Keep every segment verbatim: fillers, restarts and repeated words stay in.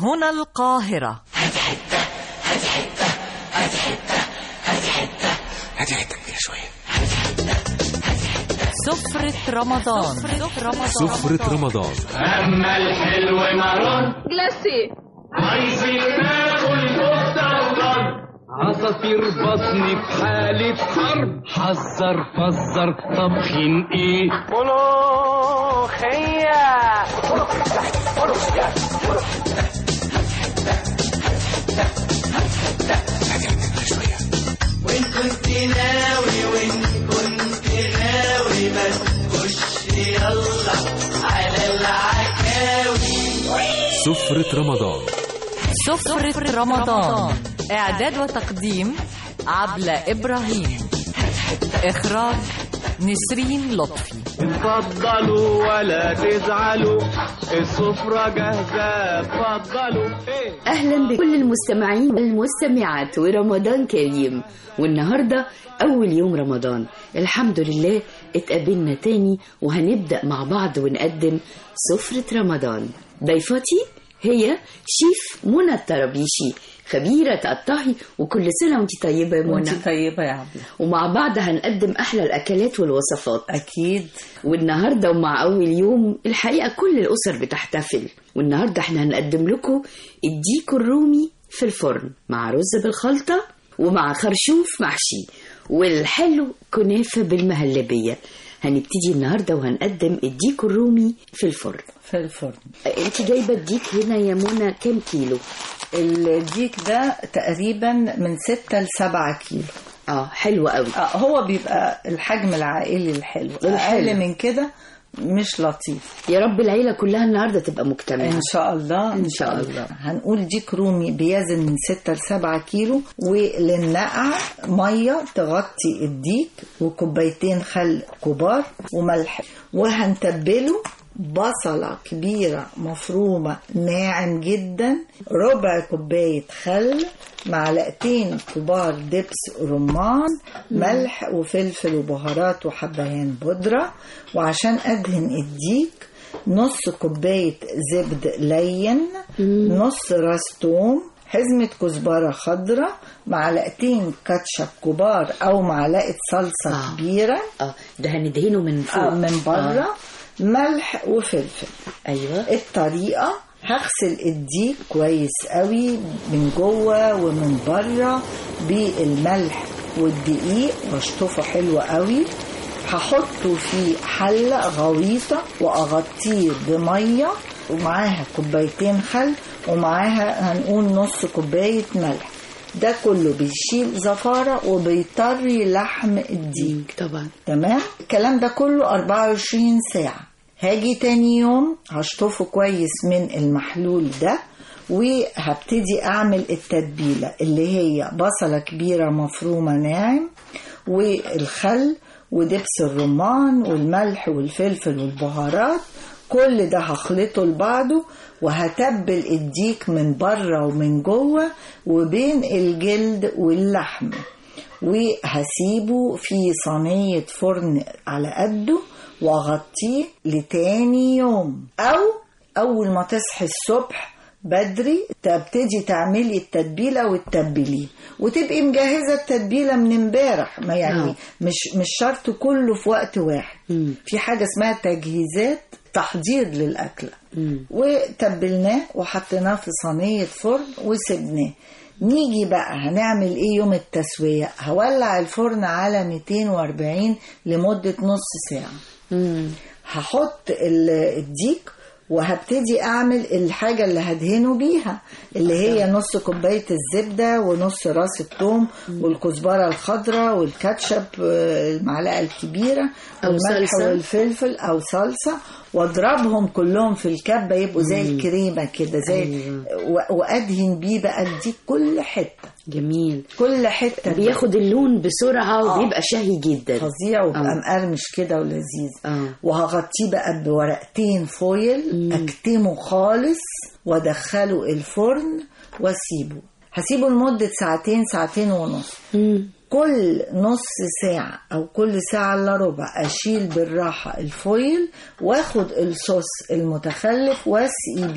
هنا القاهرة. هاتي حتة هاتي حتة هاتي حتة هاتي حتة هاتي حتة كبيرة شوية. سفرة رمضان. سفرة رمضان. أما الحلو مارون جلاسي عايزين ناكل كفتة وضرب. عصافير بطني في حالة حرب. حذر فزر طبخين ايه؟ ملوخية. وإن كنت ناوي وإن كنت غاوي ما تخش يلا على العكاوي. سفرة رمضان. سفرة رمضان. إعداد وتقديم عبلة إبراهيم. إخراج نسرين لطفي. اتفضلوا ولا تزعلوا السفرة جاهزة. اتفضلوا. أهلا بكل المستمعين والمستمعات ورمضان كريم. والنهاردة أول يوم رمضان، الحمد لله اتقابلنا تاني وهنبدأ مع بعض ونقدم سفرة رمضان. ضيفتي هي شيف منى الطرابيشي، خبيرة الطهي، وكل سنة وانت طيبة يا منى. وانت طيبة يا عبلة. ومع بعض هنقدم أحلى الأكلات والوصفات أكيد. والنهاردة ومع أول يوم الحقيقة كل الأسر بتحتفل، والنهاردة احنا هنقدم لكم الديك الرومي في الفرن مع رز بالخلطة ومع خرشوف محشي، والحلو كنافة بالمهلبية. هنبتدي النهاردة وهنقدم الديك الرومي في الفرن. في الفرن. انت جايبة الديك هنا يا منى كام كيلو؟ الديك ده تقريبا من ستة لسبعة كيلو. اه حلو قوي. آه هو بيبقى الحجم العائلي الحلو. الحلو. أقل من كده مش لطيف. يا رب العيلة كلها النهاردة تبقى مجتمعة إن شاء الله. إن شاء الله. هنقول ديك رومي بيزن من ستة لسبعة كيلو، وللنقع مية تغطي الديك، وكوبايتين خل كبار وملح، وهنتبله بصلة كبيرة مفرومة ناعم جدا، ربع كوباية خل، معلقتين كبار دبس رمان، ملح وفلفل وبهارات وحبهان بودرة. وعشان أدهن الديك نص كوباية زبد لين، نص راس توم، حزمة كزبرة خضرة، معلقتين كاتشب كبار أو معلقة صلصة آه. كبيرة. اه ده هندهنه من فوق. آه من بره. آه. ملح وفلفل. ايوه. الطريقه: هغسل الديك كويس قوي من جوه ومن بره بالملح والدقيق واشطفه حلو قوي. هحطه في حله غويطه واغطيه بميه، ومعاها كوبايتين خل، ومعاها هنقول نص كوبايه ملح. ده كله بيشيل زفارة وبيطري لحم الديك. طبعا. تمام. الكلام ده كله أربعة وعشرين ساعة. هاجي تاني يوم هشطفه كويس من المحلول ده، وهبتدي أعمل التتبيلة اللي هي بصلة كبيرة مفرومة ناعم، والخل ودبس الرمان والملح والفلفل والبهارات. كل ده هخلطه لبعضه، وهتبل الديك من بره ومن جوه وبين الجلد واللحم، وهسيبه في صينية فرن على قده واغطيه لتاني يوم. او اول ما تصحي الصبح بدري تبتدي تعملي التتبيله وتتبليه، وتبقي مجهزه التتبيله من امبارح. ما يعني مش مش شرط كله في وقت واحد. مم. في حاجه اسمها تجهيزات تحضير للاكله. مم. وتبلناه وحطيناه في صينيه فرن وسبناه. نيجي بقى هنعمل ايه يوم التسويه؟ هولع الفرن على مئتين وأربعين لمده نص ساعه. مم. هحط الديك وهبتدي اعمل الحاجة اللي هدهنه بيها، اللي هي نص كوباية الزبدة ونص راس الثوم والكزبرة الخضراء والكاتشب المعلقة الكبيرة والملح والفلفل او صلصة، واضربهم كلهم في الكبة يبقوا زي الكريمة كده زي. أيوة. وادهن بيه بقى الديك كل حتة. جميل. كل حتة بياخد اللون بسرعة وبيبقى شهي جدا، فظيع وبقى آه. مقرمش كده ولذيذ. آه. وهغطيه بقى بورقتين فويل، مم. اكتمه خالص وادخله الفرن واسيبه. هسيبه لمدة ساعتين ساعتين ونص. مم. كل نص ساعة أو كل ساعة إلا ربع أشيل بالراحة الفويل، واخد الصوص المتخلف واسقي بيه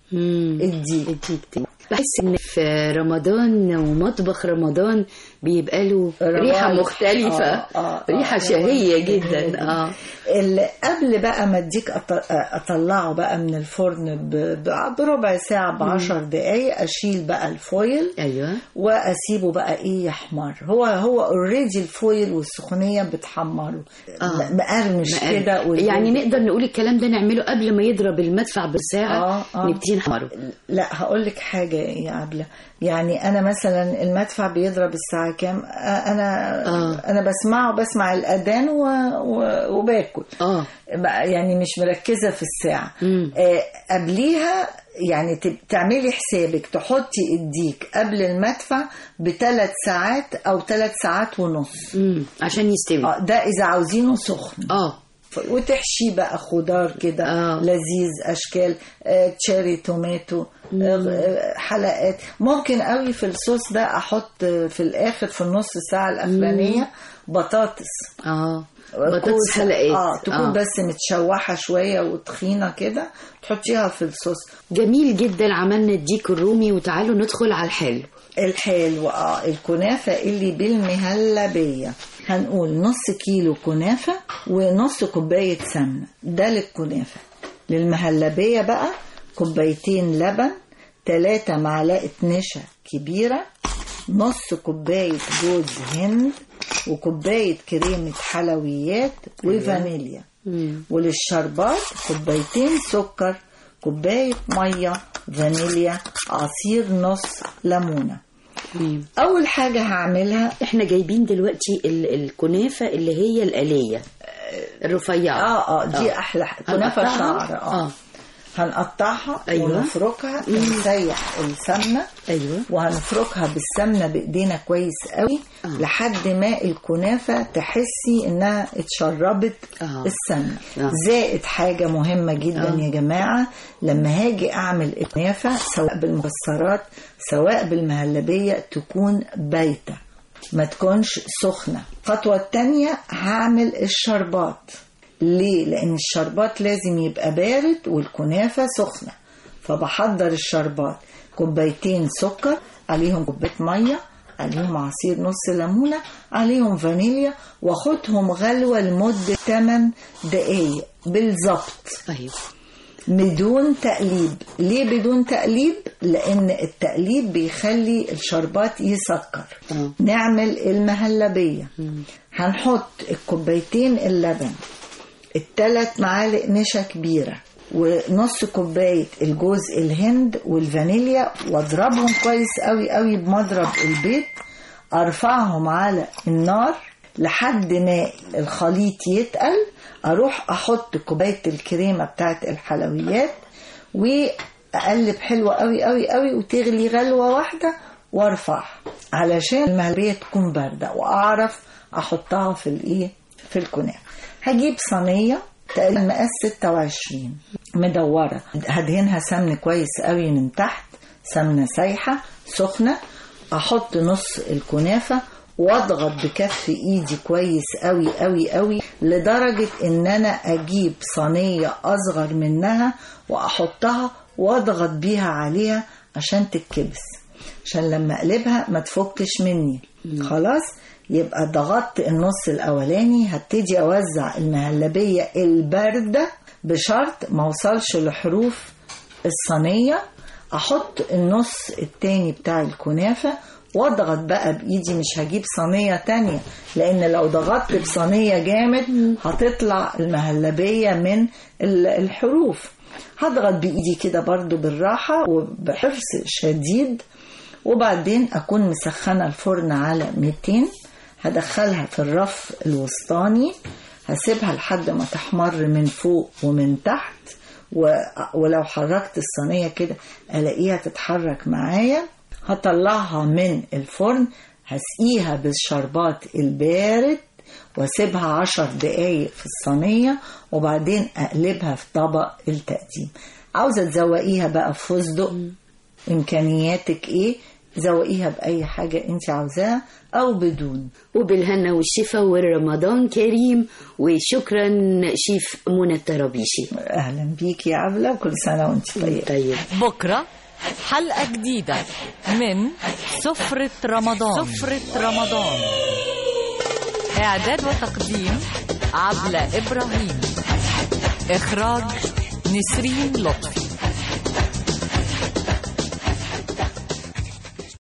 الديك. الديك بحس ان في رمضان ومطبخ رمضان بيبقى له ريحه مختلفه. آه آه ريحه آه شهيه آه جدا. اه اللي قبل بقى ما الديك اطلعه بقى من الفرن بربع ساعه بعشر دقايق، اشيل بقى الفويل. ايوه. واسيبه بقى ايه يحمر. هو هو اوريدي الفويل والسخونيه بتحمره. آه. مقرمش كده. يعني نقدر نقول الكلام ده نعمله قبل ما يضرب المدفع بالساعه. آه آه. نبتدي نحمره. لا هقول لك حاجه يا عبله، يعني انا مثلا المدفع بيضرب الساعه كام؟ انا آه. انا بسمعه، بسمع الاذان و... و... وباكل. اه يعني مش مركزه في الساعه. آه قبليها يعني تعملي حسابك تحطي الديك قبل المدفع بثلاث ساعات او ثلاث ساعات ونص. امم عشان يستوي. اه ده اذا عاوزينه سخن. اه وتحشي بقى خضار كده. آه. لذيذ، اشكال، آه، تشيري، توماتو، آه، حلقات. ممكن قوي في الصوص ده احط في الاخر في النص ساعه الاخرانيه بطاطس. اه بطاطس حلقات. اه تكون آه. بس متشوحه شويه وتخينه كده، تحطيها في الصوص. جميل جدا. عملنا الديك الرومي وتعالوا ندخل على الحلو. الحلو اه الكنافه اللي بالمهلبيه. هنقول نص كيلو كنافة ونص كوباية سمنة، ده للكنافة. للمهلبية بقى كوبايتين لبن، ثلاثة معلقة نشا كبيرة، نص كوباية جوز هند، وكوباية كريمة حلويات وفانيليا. وللشربات كوبايتين سكر، كوباية مية، فانيليا، عصير نص ليمونة. مم. اول حاجه هعملها، احنا جايبين دلوقتي الكنافه اللي هي الآلية الرفيعه. اه اه دي آه. احلى كنافه شعر. اه, آه. هنقطعها. أيوة. ونفركها ونسيح السمنه. ايوه. وهنفركها بالسمنه بايدينا كويس قوي. آه. لحد ما الكنافه تحسي انها اتشربت. آه. السمنه. آه. زائد حاجه مهمه جدا. آه. يا جماعه، لما هاجي اعمل الكنافه سواء بالمكسرات سواء بالمهلبيه تكون بايته، ما تكونش سخنه. الخطوه الثانيه هعمل الشربات. ليه؟ لأن الشربات لازم يبقى بارد والكنافة سخنة. فبحضر الشربات، كوبايتين سكر، عليهم كوباية مية، عليهم عصير نص ليمونة، عليهم فانيليا، واخدهم غلوة لمدة ثماني دقايق بالظبط. أيوه. بدون تقليب. ليه بدون تقليب؟ لأن التقليب بيخلي الشربات يسكر. أه. نعمل المهلبية. مم. هنحط الكوبايتين اللبن، الثلاث معالق نشا كبيرة، ونص كوباية الجوز الهند والفانيليا، واضربهم كويس قوي قوي بمضرب البيض. ارفعهم على النار لحد ما الخليط يتقل. اروح احط كوباية الكريمة بتاعت الحلويات واقلب حلوة قوي قوي قوي وتغلي غلوة واحدة وارفع علشان المهلبية تكون باردة واعرف احطها في الايه في الكنافة. هجيب صينية تقريبا مقاس ستة وعشرين مدورة، هدهنها سمن كويس قوي من تحت، سمنة سايحة سخنة. احط نص الكنافة واضغط بكف ايدي كويس قوي قوي قوي لدرجة ان انا اجيب صينية اصغر منها واحطها واضغط بيها عليها عشان تتكبس، عشان لما اقلبها ما تفكش مني. خلاص، يبقى ضغطت النص الاولاني. هبتدي اوزع المهلبية الباردة بشرط ما اوصلش لحروف الصينية. احط النص التاني بتاع الكنافة واضغط بقى بايدي، مش هجيب صينية تانية لان لو ضغطت بصينية جامد هتطلع المهلبية من الحروف. هضغط بايدي كده برضو بالراحة وبحرص شديد، وبعدين اكون مسخنة الفرن على مئتين. هدخلها في الرف الوسطاني، هسيبها لحد ما تحمر من فوق ومن تحت، ولو حركت الصينية كده الاقيها تتحرك معايا. هطلعها من الفرن، هسقيها بالشربات البارد واسيبها عشر دقايق في الصينية، وبعدين اقلبها في طبق التقديم. عاوزة تزوقيها بقى في فستق، امكانياتك ايه؟ زوقيها بأي حاجة انت عاوزاها أو بدون. وبالهنا والشفا ورمضان كريم. وشكرا شيف منى الطرابيشي. أهلا بيك يا عبلة وكل سنة وانت طيب. طيب بكرة حلقة جديدة من سفرة رمضان. سفرة رمضان، إعداد وتقديم عبلة إبراهيم، إخراج نسرين لطفي.